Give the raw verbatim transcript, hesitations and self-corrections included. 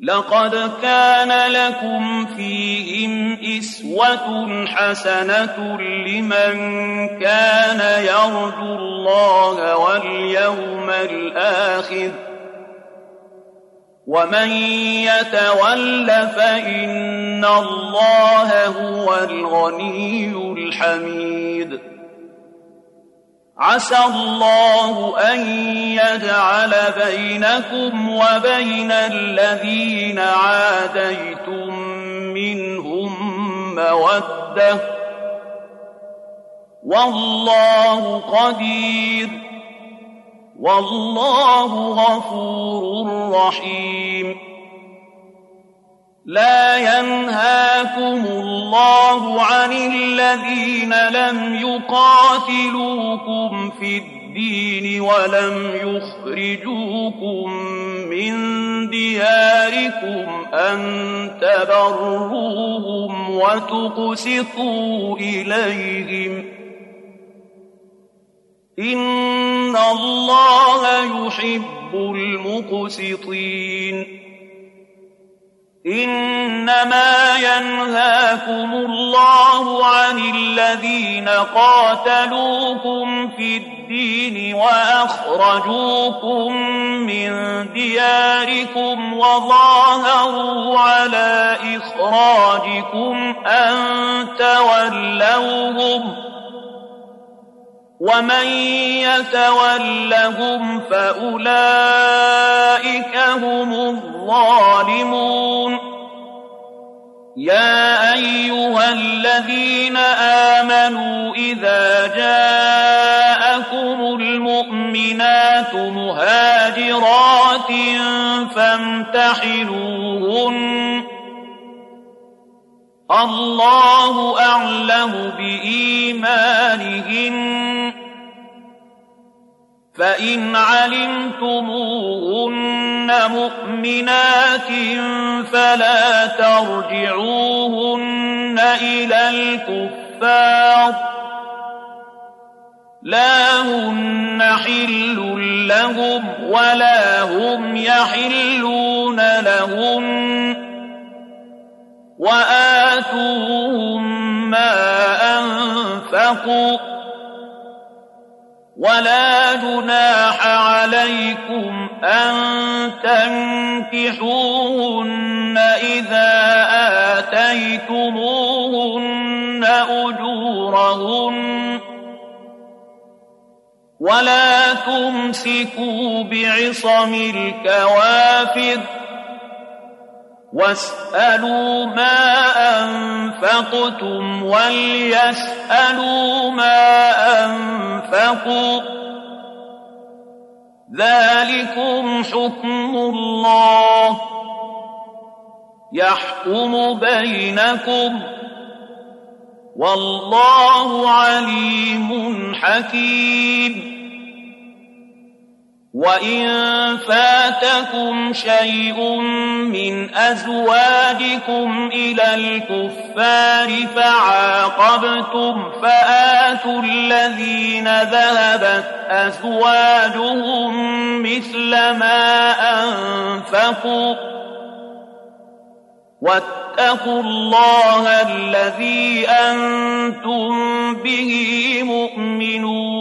لقد كان لكم فيهم أسوة حسنة لمن كان يرجو الله واليوم الآخر ومن يتول فإن الله هو الغني الحميد عسى الله أن يجعل بينكم وبين الذين عاديتم منهم مودة والله قدير والله غفور رحيم لا ينهاكم الله عن الذين لم يقاتلوكم في الدين ولم يخرجوكم من دياركم أن تبروهم وتقسطوا إليهم إن الله يحب المقسطين إنما ينهاكم الله عن الذين قاتلوكم في الدين وأخرجوكم من دياركم وظاهروا على إخراجكم أن تولوهم ومن يتولهم فأولئك هم الظالمون يا أيها الذين آمنوا إذا جاءكم المؤمنات مهاجرات فامتحنوهن الله أعلم بإيمانهن فإن علمتموهن مؤمنات فلا ترجعوهن إلى الكفار لا هن حل لهم ولا هم يحلون لهن وآتوهم ما أنفقوا ولا جناح عليكم أن تنكحوهن إذا آتيتموهن أجورهن ولا تمسكوا بعصم الكوافر واسألوا ما أنفقتم وليسألوا ما أنفقوا ذلكم حكم الله يحكم بينكم والله عليم حكيم وإن فاتكم شيء من أزواجكم إلى الكفار فعاقبتم فآتوا الذين ذهبت أزواجهم مثل ما أنفقوا واتقوا الله الذي أنتم به مؤمنون